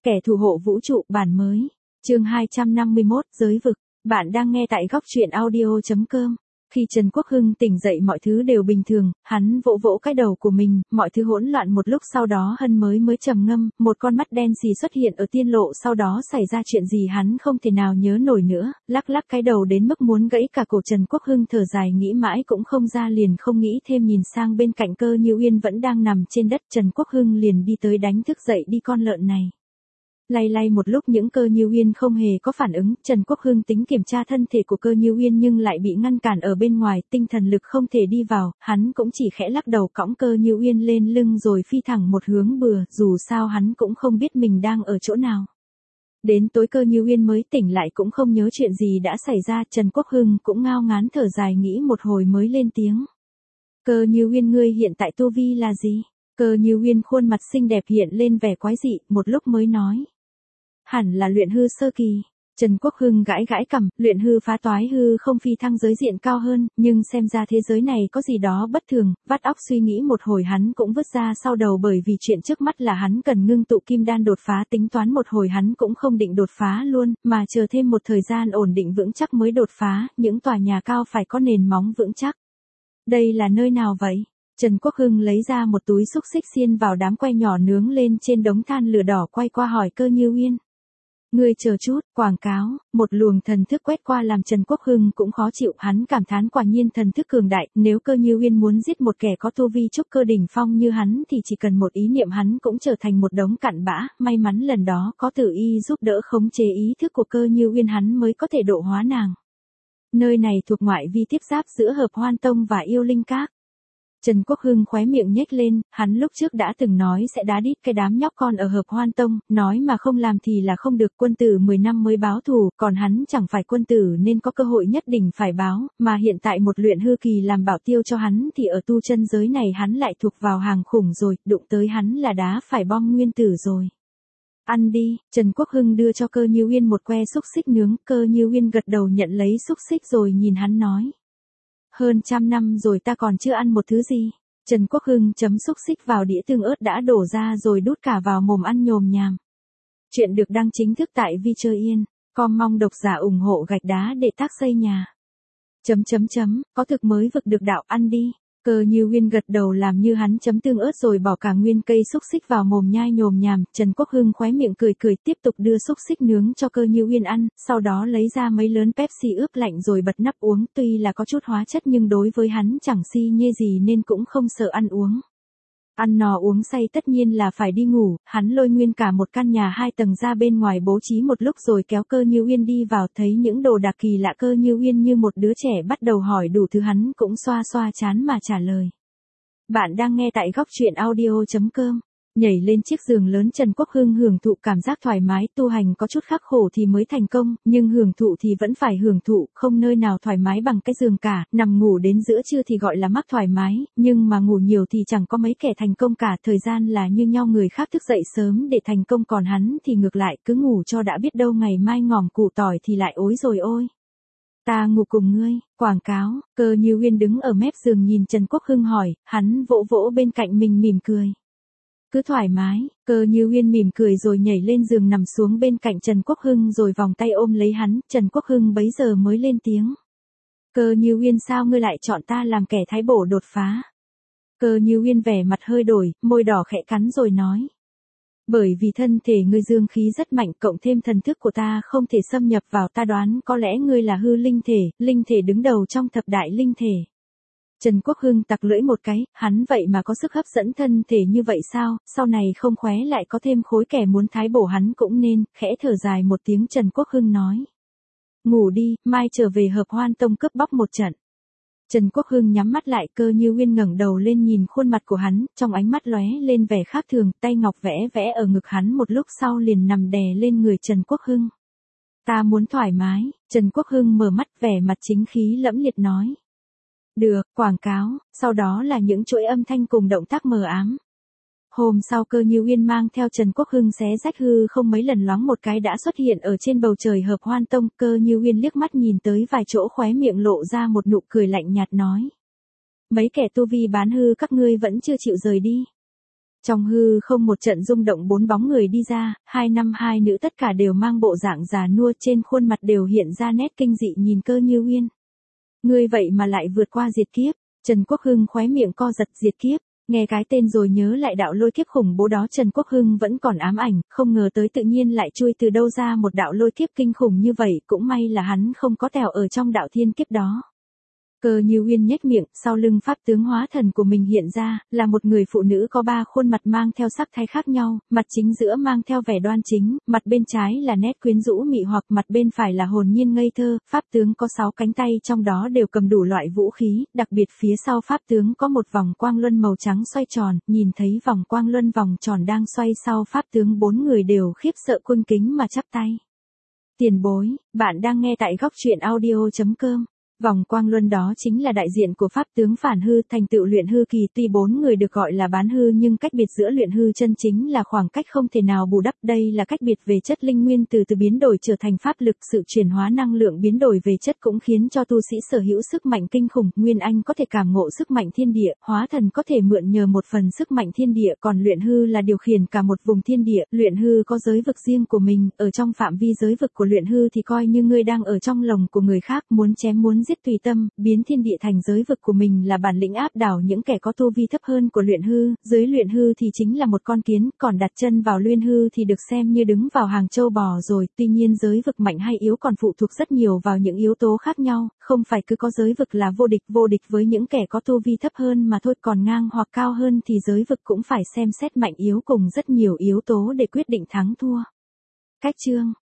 Kẻ thủ hộ vũ trụ bản mới. Chương 251, giới vực. Bạn đang nghe tại góc truyện audio.com. Khi Trần Quốc Hưng tỉnh dậy mọi thứ đều bình thường, hắn vỗ vỗ cái đầu của mình, mọi thứ hỗn loạn một lúc sau đó Hân mới trầm ngâm, một con mắt đen xì xuất hiện ở tiên lộ sau đó xảy ra chuyện gì hắn không thể nào nhớ nổi nữa, lắc lắc cái đầu đến mức muốn gãy cả cổ. Trần Quốc Hưng thở dài nghĩ mãi cũng không ra liền không nghĩ thêm nhìn sang bên cạnh Cơ Như Uyên vẫn đang nằm trên đất. Trần Quốc Hưng liền đi tới đánh thức dậy đi con lợn này. Lay một lúc những Cơ Như Uyên không hề có phản ứng, Trần Quốc Hưng tính kiểm tra thân thể của Cơ Như Uyên nhưng lại bị ngăn cản ở bên ngoài, tinh thần lực không thể đi vào, hắn cũng chỉ khẽ lắc đầu cõng Cơ Như Uyên lên lưng rồi phi thẳng một hướng bừa, dù sao hắn cũng không biết mình đang ở chỗ nào. Đến tối Cơ Như Uyên mới tỉnh lại cũng không nhớ chuyện gì đã xảy ra, Trần Quốc Hưng cũng ngao ngán thở dài nghĩ một hồi mới lên tiếng. Cơ Như Uyên ngươi hiện tại tu vi là gì? Cơ Như Uyên khuôn mặt xinh đẹp hiện lên vẻ quái dị, một lúc mới nói. Hẳn là luyện hư sơ kỳ. Trần Quốc Hưng gãi cằm, luyện hư phá toái hư không phi thăng giới diện cao hơn, nhưng xem ra thế giới này có gì đó bất thường, vắt óc suy nghĩ một hồi hắn cũng vứt ra sau đầu bởi vì chuyện trước mắt là hắn cần ngưng tụ kim đan đột phá, tính toán một hồi hắn cũng không định đột phá luôn, mà chờ thêm một thời gian ổn định vững chắc mới đột phá, những tòa nhà cao phải có nền móng vững chắc. Đây là nơi nào vậy? Trần Quốc Hưng lấy ra một túi xúc xích xiên vào đám que nhỏ nướng lên trên đống than lửa đỏ quay qua hỏi Cơ Như Uyên. Ngươi chờ chút, quảng cáo, một luồng thần thức quét qua làm Trần Quốc Hưng cũng khó chịu, hắn cảm thán quả nhiên thần thức cường đại, nếu Cơ Như Uyên muốn giết một kẻ có tu vi trúc cơ đỉnh phong như hắn thì chỉ cần một ý niệm hắn cũng trở thành một đống cặn bã, may mắn lần đó có Tử Y giúp đỡ khống chế ý thức của Cơ Như Uyên hắn mới có thể độ hóa nàng. Nơi này thuộc ngoại vi tiếp giáp giữa Hợp Hoan Tông và Yêu Linh Các. Trần Quốc Hưng khóe miệng nhếch lên, hắn lúc trước đã từng nói sẽ đá đít cái đám nhóc con ở Hợp Hoan Tông, nói mà không làm thì là không được, quân tử 10 năm mới báo thù, còn hắn chẳng phải quân tử nên có cơ hội nhất định phải báo, mà hiện tại một luyện hư kỳ làm bảo tiêu cho hắn thì ở tu chân giới này hắn lại thuộc vào hàng khủng rồi, đụng tới hắn là đá phải bom nguyên tử rồi. Ăn đi, Trần Quốc Hưng đưa cho Cơ Như Uyên một que xúc xích nướng, Cơ Như Uyên gật đầu nhận lấy xúc xích rồi nhìn hắn nói. Hơn 100 năm rồi ta còn chưa ăn một thứ gì. Trần Quốc Hưng chấm xúc xích vào đĩa tương ớt đã đổ ra rồi đút cả vào mồm ăn nhồm nhàm. Chuyện được đăng chính thức tại VTuber.com, mong độc giả ủng hộ gạch đá để tác xây nhà. Có thực mới vực được đạo, ăn đi. Cơ Như Uyên gật đầu làm như hắn chấm tương ớt rồi bỏ cả nguyên cây xúc xích vào mồm nhai nhồm nhàm, Trần Quốc Hưng khóe miệng cười tiếp tục đưa xúc xích nướng cho Cơ Như Uyên ăn, sau đó lấy ra mấy lớn Pepsi ướp lạnh rồi bật nắp uống, tuy là có chút hóa chất nhưng đối với hắn chẳng si nhê gì nên cũng không sợ ăn uống. Ăn no uống say tất nhiên là phải đi ngủ, hắn lôi nguyên cả một căn nhà 2 tầng ra bên ngoài bố trí một lúc rồi kéo Cơ Như Uyên đi vào, thấy những đồ đạc kỳ lạ Cơ Như Uyên như một đứa trẻ bắt đầu hỏi đủ thứ, hắn cũng xoa chán mà trả lời. Bạn đang nghe tại góc truyện audio.com. Nhảy lên chiếc giường lớn, Trần Quốc Hưng hưởng thụ cảm giác thoải mái, tu hành có chút khắc khổ thì mới thành công, nhưng hưởng thụ thì vẫn phải hưởng thụ, không nơi nào thoải mái bằng cái giường cả, nằm ngủ đến giữa trưa thì gọi là mắc thoải mái, nhưng mà ngủ nhiều thì chẳng có mấy kẻ thành công cả, thời gian là như nhau, người khác thức dậy sớm để thành công còn hắn thì ngược lại, cứ ngủ cho đã biết đâu ngày mai ngỏm củ tỏi thì lại ối rồi ôi. Ta ngủ cùng ngươi, quảng cáo. Cơ Như Uyên đứng ở mép giường nhìn Trần Quốc Hưng hỏi, hắn vỗ bên cạnh mình mỉm cười. Cứ thoải mái, Cơ Như Uyên mỉm cười rồi nhảy lên giường nằm xuống bên cạnh Trần Quốc Hưng rồi vòng tay ôm lấy hắn, Trần Quốc Hưng bấy giờ mới lên tiếng. Cơ Như Uyên sao ngươi lại chọn ta làm kẻ thái bổ đột phá? Cơ Như Uyên vẻ mặt hơi đổi, môi đỏ khẽ cắn rồi nói. Bởi vì thân thể ngươi dương khí rất mạnh, cộng thêm thần thức của ta không thể xâm nhập vào, ta đoán có lẽ ngươi là hư linh thể đứng đầu trong thập đại linh thể. Trần Quốc Hưng tặc lưỡi một cái, hắn vậy mà có sức hấp dẫn thân thể như vậy sao, sau này không khóe lại có thêm khối kẻ muốn thái bổ hắn cũng nên, khẽ thở dài một tiếng Trần Quốc Hưng nói. Ngủ đi, mai trở về Hợp Hoan Tông cướp bóc một trận. Trần Quốc Hưng nhắm mắt lại, Cơ Như Uyên ngẩng đầu lên nhìn khuôn mặt của hắn, trong ánh mắt lóe lên vẻ khác thường, tay ngọc vẽ ở ngực hắn một lúc sau liền nằm đè lên người Trần Quốc Hưng. Ta muốn thoải mái, Trần Quốc Hưng mở mắt vẻ mặt chính khí lẫm liệt nói. Được, quảng cáo, sau đó là những chuỗi âm thanh cùng động tác mờ ám. Hôm sau Cơ Như Uyên mang theo Trần Quốc Hưng xé rách hư không mấy lần loáng một cái đã xuất hiện ở trên bầu trời Hợp Hoan Tông, Cơ Như Uyên liếc mắt nhìn tới vài chỗ khóe miệng lộ ra một nụ cười lạnh nhạt nói. Mấy kẻ tu vi bán hư các ngươi vẫn chưa chịu rời đi. Trong hư không một trận rung động, 4 bóng người đi ra, 2 nam 2 nữ tất cả đều mang bộ dạng già nua, trên khuôn mặt đều hiện ra nét kinh dị, nhìn Cơ Như Uyên. Ngươi vậy mà lại vượt qua diệt kiếp. Trần Quốc Hưng khóe miệng co giật. Diệt kiếp, nghe cái tên rồi nhớ lại đạo lôi kiếp khủng bố đó, Trần Quốc Hưng vẫn còn ám ảnh, không ngờ tới tự nhiên lại chui từ đâu ra một đạo lôi kiếp kinh khủng như vậy, cũng may là hắn không có tèo ở trong đạo thiên kiếp đó. Cơ Như Uyên nhếch miệng, sau lưng pháp tướng hóa thần của mình hiện ra, là một người phụ nữ có 3 khuôn mặt mang theo sắc thái khác nhau, mặt chính giữa mang theo vẻ đoan chính, mặt bên trái là nét quyến rũ mị hoặc, mặt bên phải là hồn nhiên ngây thơ, pháp tướng có 6 cánh tay, trong đó đều cầm đủ loại vũ khí, đặc biệt phía sau pháp tướng có một vòng quang luân màu trắng xoay tròn, nhìn thấy vòng quang luân vòng tròn đang xoay sau pháp tướng, 4 người đều khiếp sợ cung kính mà chắp tay. Tiền bối, bạn đang nghe tại góc truyện audio.com. Vòng quang luân đó chính là đại diện của pháp tướng phản hư, thành tựu luyện hư kỳ, tuy 4 người được gọi là bán hư nhưng cách biệt giữa luyện hư chân chính là khoảng cách không thể nào bù đắp, đây là cách biệt về chất linh nguyên từ từ biến đổi trở thành pháp lực, sự chuyển hóa năng lượng biến đổi về chất cũng khiến cho tu sĩ sở hữu sức mạnh kinh khủng, nguyên anh có thể cảm ngộ sức mạnh thiên địa, hóa thần có thể mượn nhờ một phần sức mạnh thiên địa, còn luyện hư là điều khiển cả một vùng thiên địa, luyện hư có giới vực riêng của mình, ở trong phạm vi giới vực của luyện hư thì coi như ngươi đang ở trong lồng của người khác, muốn chém muốn giết tùy tâm, biến thiên địa thành giới vực của mình là bản lĩnh áp đảo những kẻ có tu vi thấp hơn của luyện hư, dưới luyện hư thì chính là một con kiến, còn đặt chân vào luyện hư thì được xem như đứng vào hàng châu bò rồi, tuy nhiên giới vực mạnh hay yếu còn phụ thuộc rất nhiều vào những yếu tố khác nhau, không phải cứ có giới vực là vô địch với những kẻ có tu vi thấp hơn mà thôi, còn ngang hoặc cao hơn thì giới vực cũng phải xem xét mạnh yếu cùng rất nhiều yếu tố để quyết định thắng thua. Cách chương